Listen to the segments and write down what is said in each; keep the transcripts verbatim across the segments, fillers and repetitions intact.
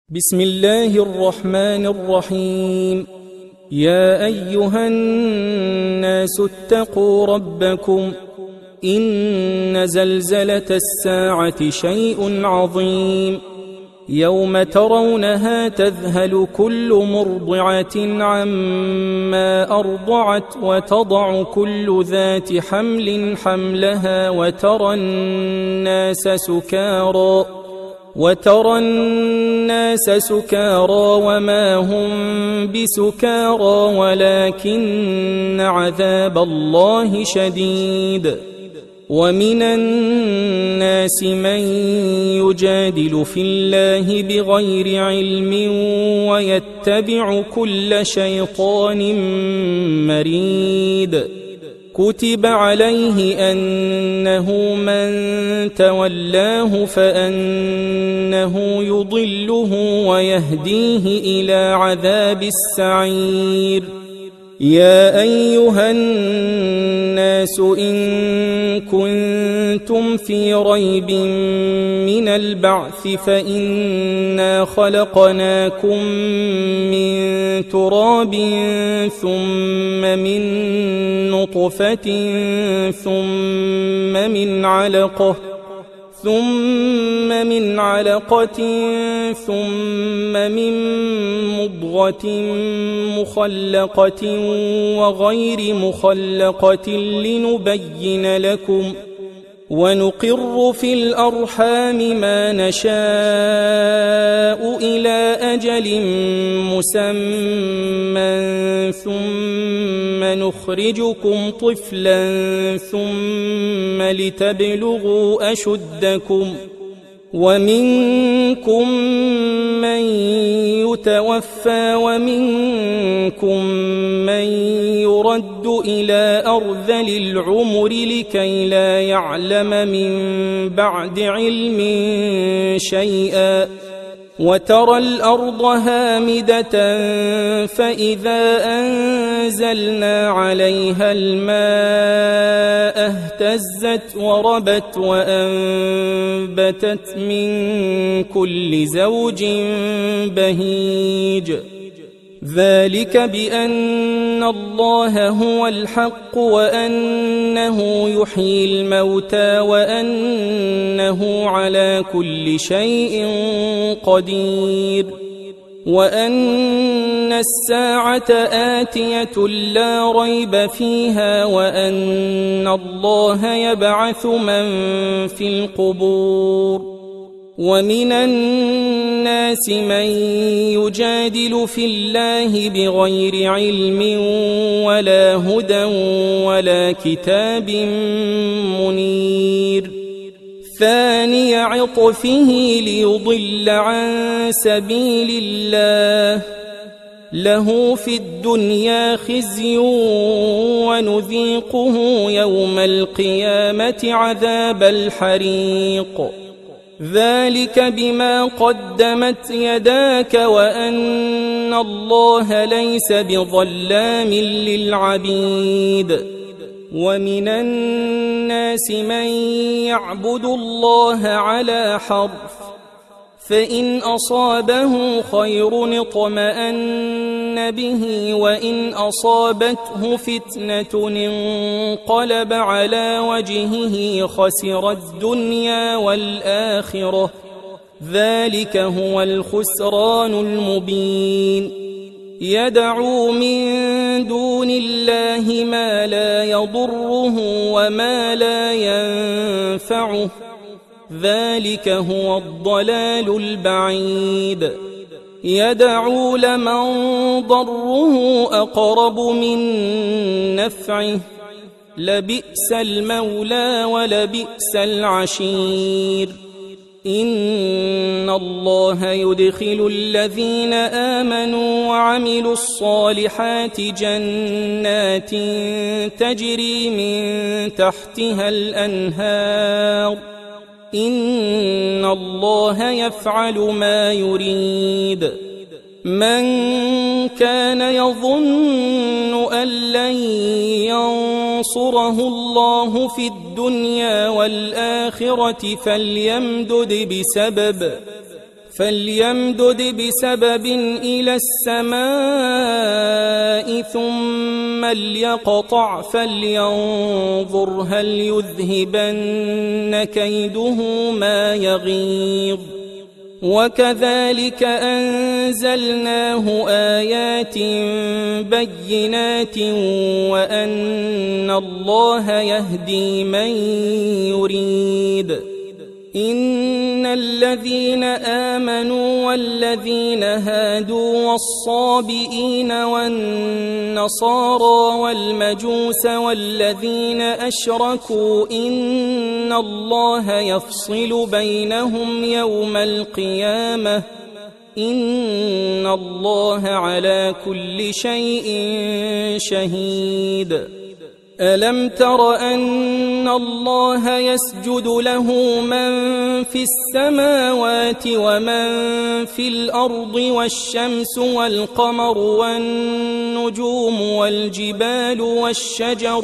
بسم الله الرحمن الرحيم. يا أيها الناس اتقوا ربكم إن زلزلة الساعة شيء عظيم يوم ترونها تذهل كل مرضعة عما أرضعت وتضع كل ذات حمل حملها وترى الناس سكارى وترى الناس سكارى وما هم بسكارى ولكن عذاب الله شديد. ومن الناس من يجادل في الله بغير علم ويتبع كل شيطان مريد. كتب عليه أنه من تولاه فأنه يضله ويهديه إلى عذاب السعير. يا أيها الناس إن كنتم في ريب من البعث فإنا خلقناكم من تراب ثم من نطفة ثم من علقة ثم من علقة ثم من مضغة مخلقة وغير مخلقة لنبين لكم ونقر في الأرحام ما نشاء إلى أجل مسمى ثم نخرجكم طفلا ثم لتبلغوا أشدكم ومنكم من يتوفى ومنكم من يرد إلى أرذل العمر لكي لا يعلم من بعد علم شيئا. وترى الأرض هامدة فإذا أنزلنا عليها الماء اهتزت وربت وأنبتت من كل زوج بهيج. ذلك بأن الله هو الحق وأنه يحيي الموتى وأنه على كل شيء قدير وأن الساعة آتية لا ريب فيها وأن الله يبعث من في القبور. ومن الناس من يجادل في الله بغير علم ولا هدى ولا كتاب منير. ثاني عطفه ليضل عن سبيل الله له في الدنيا خزي ونذيقه يوم القيامة عذاب الحريق. ذلك بما قدمت يداك وأن الله ليس بظلام للعبيد. ومن الناس من يعبد الله على حرف فإن أصابه خير اطمأن به وإن أصابته فتنة انقلب على وجهه خسر الدنيا والآخرة. ذلك هو الخسران المبين. يدعو من دون الله ما لا يضره وما لا ينفعه. ذلك هو الضلال البعيد. يدعو لمن ضره أقرب من نفعه لبئس المولى ولبئس العشير. إن الله يدخل الذين آمنوا وعملوا الصالحات جنات تجري من تحتها الأنهار. إن الله يفعل ما يريد. من كان يظن أن لن ينصره الله في الدنيا والآخرة فليمدد بسبب فليمدد بسبب إلى السماء ثم ليقطع فلينظر هل يذهبن كيده ما يغيظ وكذلك أنزلناه آيات بينات وأن الله يهدي من يريد إن الذين آمنوا والذين هادوا والصابئين والنصارى والمجوس والذين أشركوا إن الله يفصل بينهم يوم القيامة إن الله على كل شيء شهيد ألم تر أن الله يسجد له من في السماوات ومن في الأرض والشمس والقمر والنجوم والجبال والشجر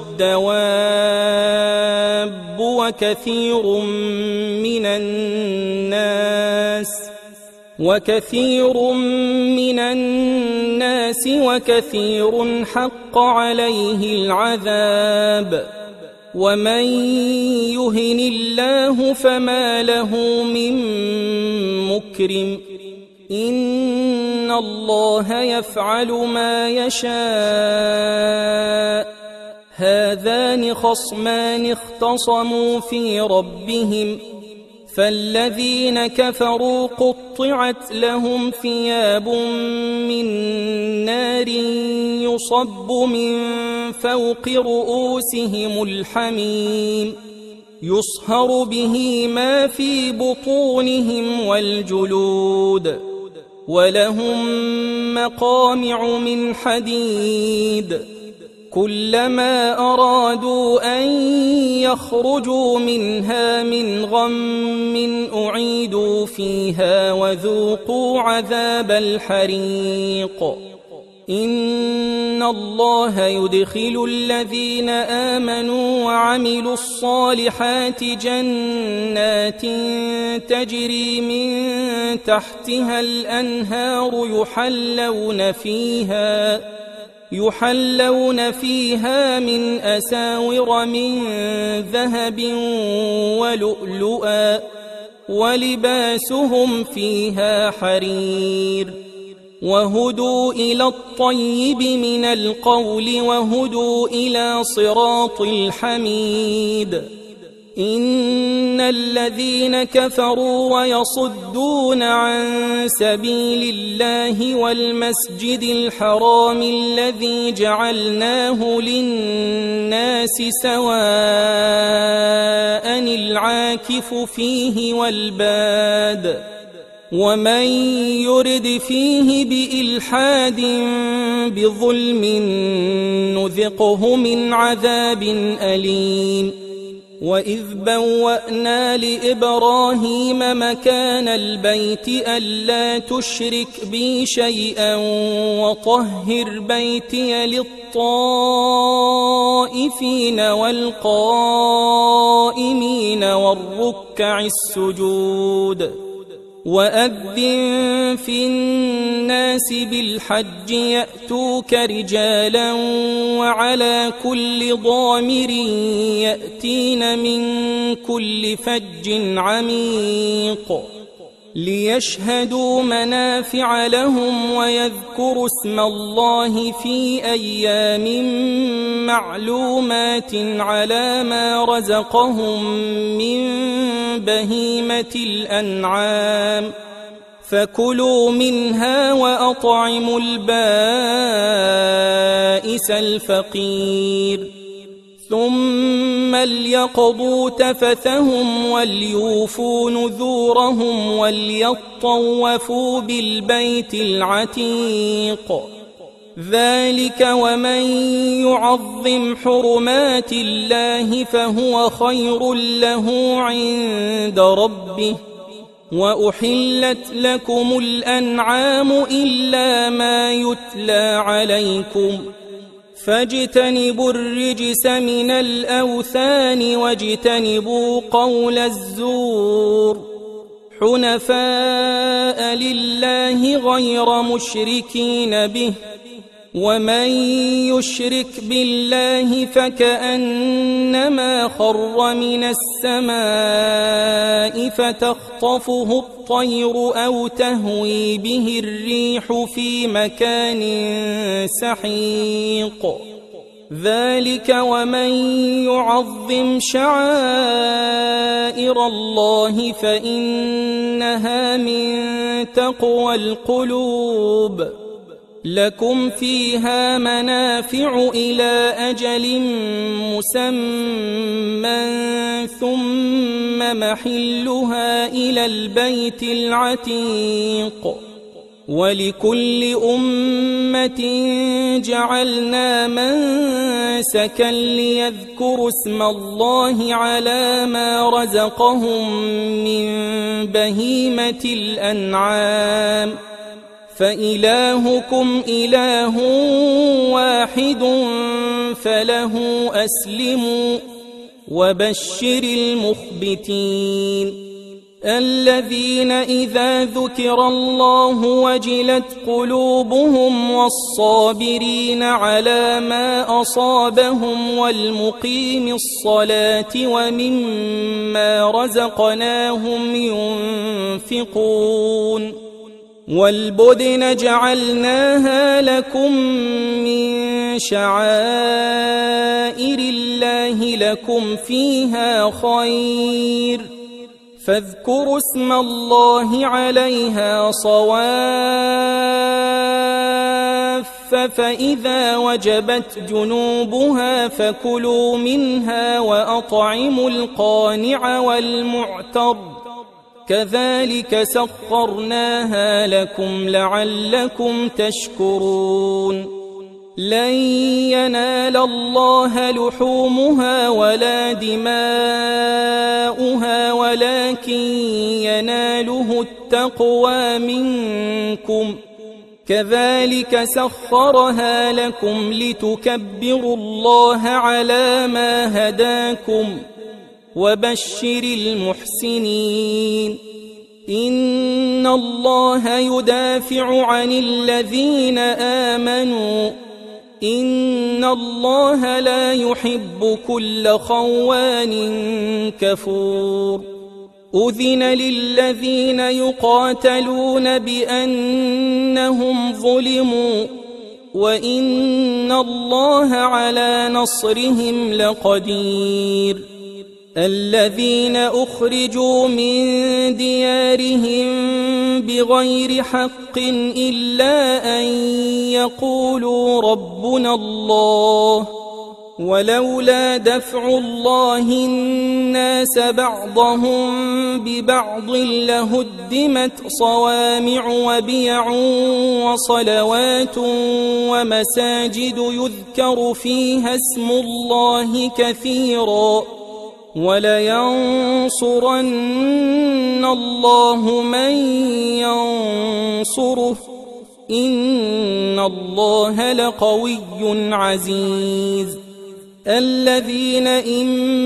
والدواب وكثير من الناس وكثير من الناس وكثير حق عليه العذاب ومن يهن الله فما له من مكرم إن الله يفعل ما يشاء هذان خصمان اختصموا في ربهم فالذين كفروا قطعت لهم ثياب من نار يصب من فوق رؤوسهم الحميم يصهر به ما في بطونهم والجلود ولهم مقامع من حديد كلما أرادوا أن يخرجوا منها من غم أعيدوا فيها وذوقوا عذاب الحريق إن الله يدخل الذين آمنوا وعملوا الصالحات جنات تجري من تحتها الأنهار يحلون فيها يحلون فيها من أساور من ذهب ولؤلؤا ولباسهم فيها حرير وهدوا إلى الطيب من القول وهدوا إلى صراط الحميد إن الذين كفروا ويصدون عن سبيل الله والمسجد الحرام الذي جعلناه للناس سواء العاكف فيه والباد ومن يرد فيه بإلحاد بظلم نذقه من عذاب أليم وإذ بوأنا لإبراهيم مكان البيت ألا تشرك بي شيئا وطهر بيتي للطائفين والقائمين والركع السجود وأذن في الناس بالحج يأتوك رجالا وعلى كل ضامر يأتين من كل فج عميق ليشهدوا منافع لهم ويذكروا اسم الله في أيام معلومات على ما رزقهم من بهيمة الأنعام فكلوا منها وأطعموا البائس الفقير ثم ليقضوا تفثهم وليوفوا نذورهم وليطوفوا بالبيت العتيق ذلك ومن يعظم حرمات الله فهو خير له عند ربه وأحلت لكم الأنعام إلا ما يتلى عليكم فاجتنبوا الرجس من الأوثان واجتنبوا قول الزور حنفاء لله غير مشركين به، ومن يشرك بالله فكأنما خر من السماء فتخطفه الطير أو تهوي به الريح في مكان سحيق. ذلك ومن يعظم شعائر الله فإنها من تقوى القلوب. لكم فيها منافع إلى أجل مسمى ثم محلها إلى البيت العتيق. ولكل أمة جعلنا منسكا ليذكروا اسم الله على ما رزقهم من بهيمة الأنعام، فإلهكم إله واحد فله أسلموا وبشر المخبتين الذين إذا ذكر الله وجلت قلوبهم والصابرين على ما أصابهم والمقيم الصلاة ومما رزقناهم ينفقون. والبدن جعلناها لكم من شعائر الله لكم فيها خير، فاذكروا اسم الله عليها صواف، فإذا وجبت جنوبها فكلوا منها وأطعموا القانع والمعتر، كذلك سخرناها لكم لعلكم تشكرون. لن ينال الله لحومها ولا دماؤها ولكن يناله التقوى منكم، كذلك سخرها لكم لتكبروا الله على ما هداكم وبشر المحسنين. إن الله يدافع عن الذين آمنوا، إن الله لا يحب كل خوان كفور. أذن للذين يقاتلون بأنهم ظلموا وإن الله على نصرهم لقدير. الذين أخرجوا من ديارهم بغير حق إلا أن يقولوا ربنا الله، ولولا دفع الله الناس بعضهم ببعض لهدمت صوامع وبيع وصلوات ومساجد يذكر فيها اسم الله كثيرا، ولينصرن الله من ينصره إن الله لقوي عزيز. الذين إن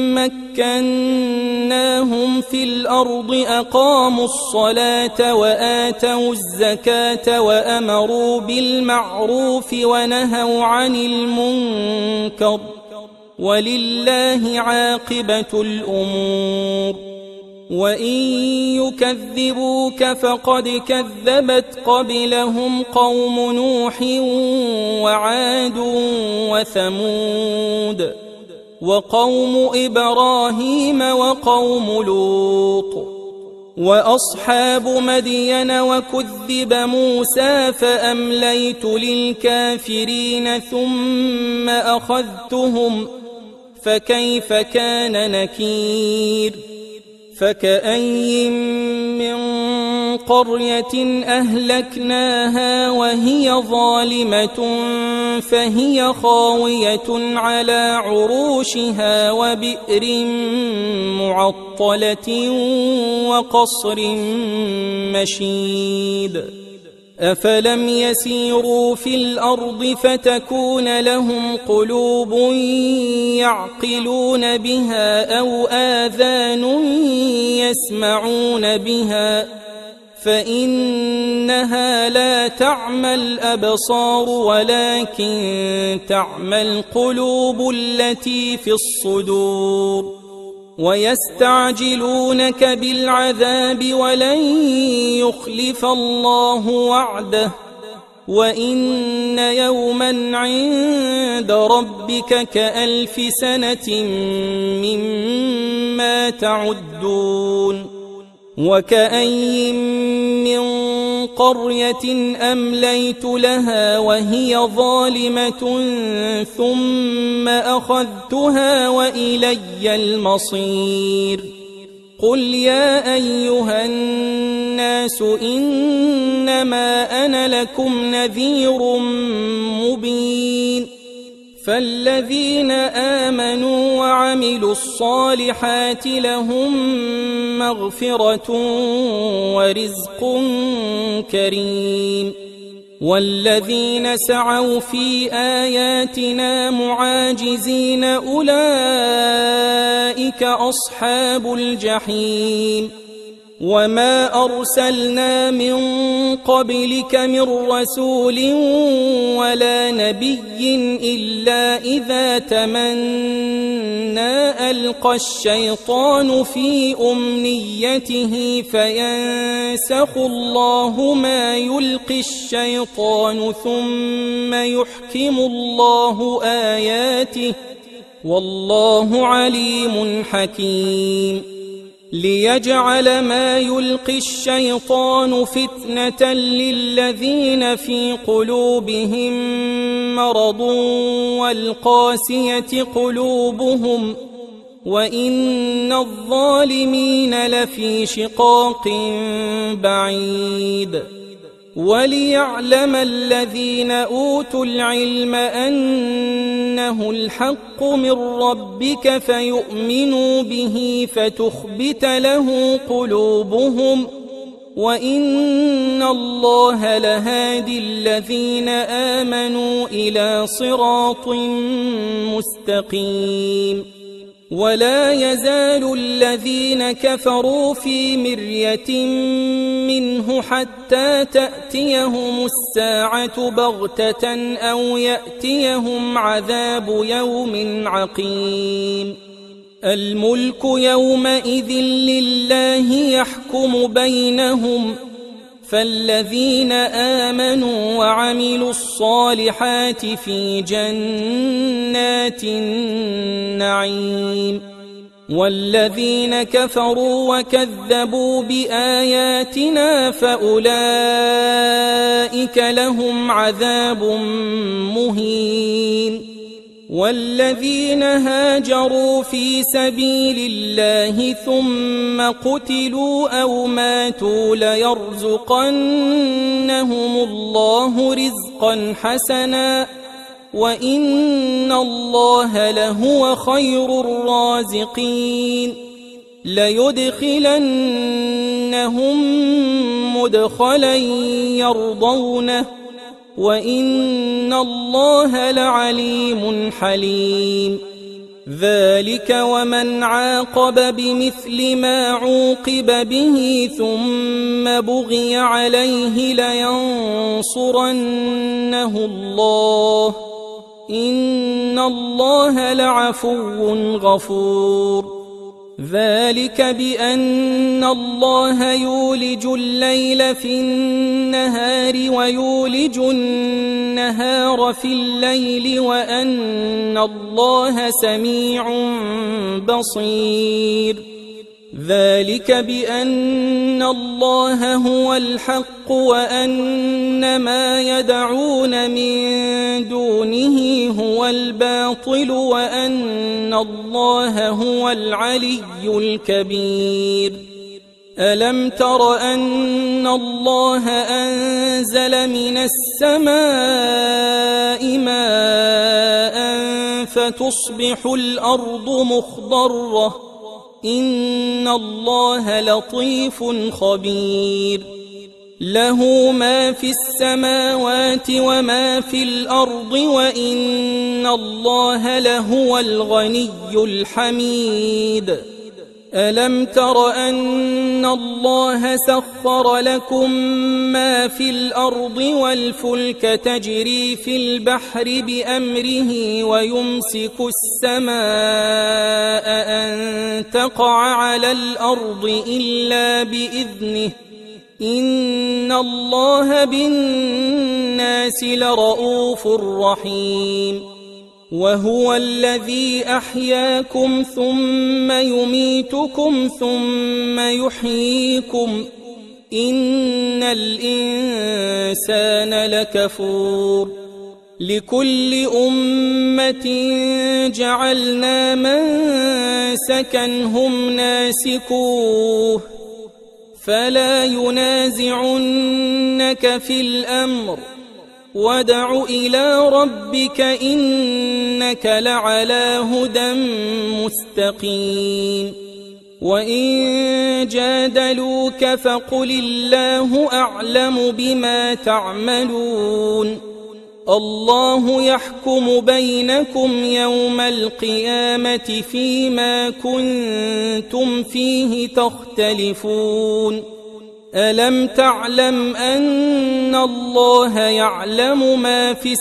مكناهم في الأرض أقاموا الصلاة وآتوا الزكاة وأمروا بالمعروف ونهوا عن المنكر، ولله عاقبة الأمور. وإن يكذبوك فقد كذبت قبلهم قوم نوح وعاد وثمود وقوم إبراهيم وقوم لوط وأصحاب مدين، وكذب موسى فأمليت للكافرين ثم أخذتهم فكيف كان نكير. فكأي من قرية أهلكناها وهي ظالمة فهي خاوية على عروشها وبئر معطلة وقصر مشيد. أفلم يسيروا في الأرض فتكون لهم قلوب يعقلون بها أو آذان يسمعون بها فإنها لا تعمى الأبصار ولكن تعمى القلوب التي في الصدور ويستعجلونك بالعذاب ولن يخلف الله وعده وإن يوما عند ربك كألف سنة مما تعدون وكأي من قرية أمليت لها وهي ظالمة ثم أخذتها وإلي المصير قل يا أيها الناس إنما أنا لكم نذير مبين فالذين آمنوا وعملوا الصالحات لهم مغفرة ورزق كريم والذين سعوا في آياتنا معاجزين أولئك أصحاب الجحيم وما أرسلنا من قبلك من رسول ولا نبي إلا إذا تمنى ألقى الشيطان في أمنيته فينسخ الله ما يلقي الشيطان ثم يحكم الله آياته والله عليم حكيم ليجعل ما يلقي الشيطان فتنة للذين في قلوبهم مرض والقاسية قلوبهم وإن الظالمين لفي شقاق بعيد وليعلم الذين أوتوا العلم أنه الحق من ربك فيؤمنوا به فتخبت له قلوبهم وإن الله لهادي الذين آمنوا إلى صراط مستقيم ولا يزال الذين كفروا في مرية منه حتى تأتيهم الساعة بغتة أو يأتيهم عذاب يوم عقيم الملك يومئذ لله يحكم بينهم فالذين آمنوا وعملوا الصالحات في جنات النعيم والذين كفروا وكذبوا بآياتنا فأولئك لهم عذاب مهين والذين هاجروا في سبيل الله ثم قتلوا أو ماتوا ليرزقنهم الله رزقا حسنا وإن الله لهو خير الرازقين ليدخلنهم مدخلا يرضونه وإن الله لعليم حليم ذلك ومن عاقب بمثل ما عوقب به ثم بغي عليه لينصرنه الله إن الله لعفو غفور ذلك بأن الله يولج الليل في النهار ويولج النهار في الليل وأن الله سميع بصير ذلك بأن الله هو الحق وأن ما يدعون من دونه هو الباطل وأن الله هو العلي الكبير ألم تر أن الله أنزل من السماء ماء فتصبح الأرض مخضرة إن الله لطيف خبير له ما في السماوات وما في الأرض وإن الله لهو الغني الحميد ألم تر أن الله سخر لكم ما في الأرض والفلك تجري في البحر بأمره ويمسك السماء أن تقع على الأرض إلا بإذنه إن الله بالناس لرؤوف رحيم وهو الذي أحياكم ثم يميتكم ثم يحييكم إن الإنسان لكفور لكل أمة جعلنا منسكا هم ناسكوه فلا ينازعنك في الأمر وادع إلى ربك إنك لعلى هدى مستقيم وإن جادلوك فقل الله أعلم بما تعملون الله يحكم بينكم يوم القيامة فيما كنتم فيه تختلفون ألم تعلم أن الله يعلم ما في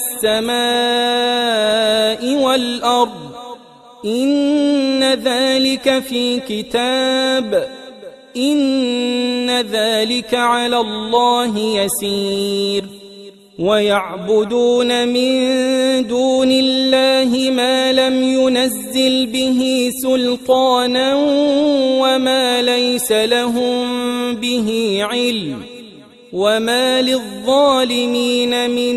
السماء والأرض إن ذلك في كتاب إن ذلك على الله يسير ويعبدون من دون الله ما لم ينزل به سلطانا وما ليس لهم به علم وما للظالمين من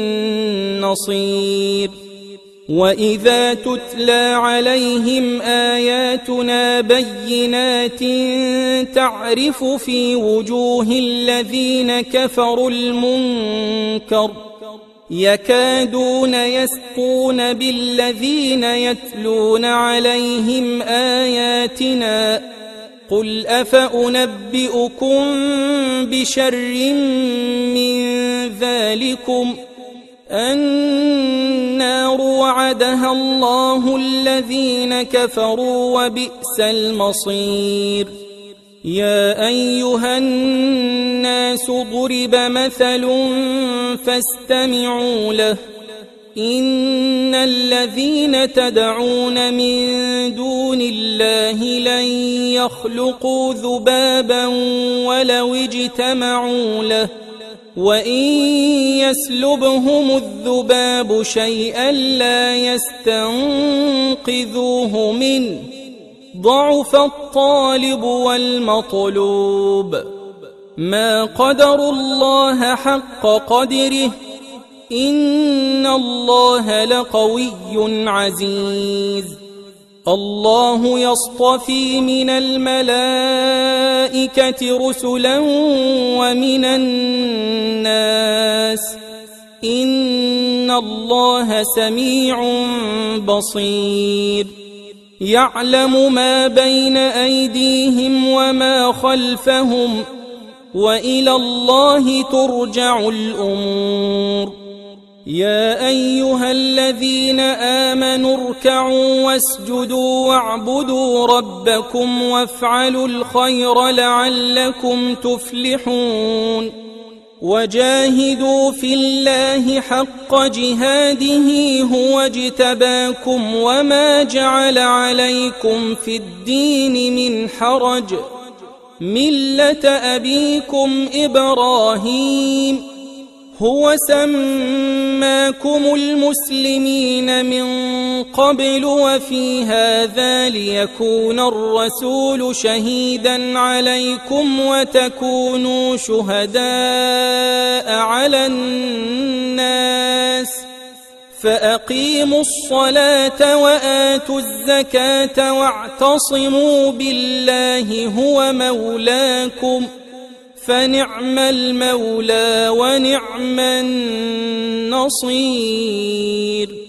نصير وإذا تتلى عليهم آياتنا بينات تعرف في وجوه الذين كفروا المنكر يكادون يسقون بالذين يتلون عليهم آياتنا قل أفأنبئكم بشر من ذلكم النار وعدها الله الذين كفروا وبئس المصير يا أيها الناس ضرب مثل فاستمعوا له إن الذين تدعون من دون الله لن يخلقوا ذبابا ولو اجتمعوا له وإن يسلبهم الذباب شيئا لا يستنقذوه منه ضعف الطالب والمطلوب ما قدروا الله حق قدره إن الله لقوي عزيز الله يصطفي من الملائكة رسلا ومن الناس إن الله سميع بصير يعلم ما بين أيديهم وما خلفهم وإلى الله ترجع الأمور يا أيها الذين آمنوا اركعوا واسجدوا واعبدوا ربكم وافعلوا الخير لعلكم تفلحون وجاهدوا في الله حق جهاده هو اجتباكم وما جعل عليكم في الدين من حرج ملة أبيكم إبراهيم هو سماكم المسلمين من قبل وفي هذا ليكون الرسول شهيدا عليكم وتكونوا شهداء على الناس فأقيموا الصلاة وآتوا الزكاة واعتصموا بالله هو مولاكم فنعم المولى ونعم النصير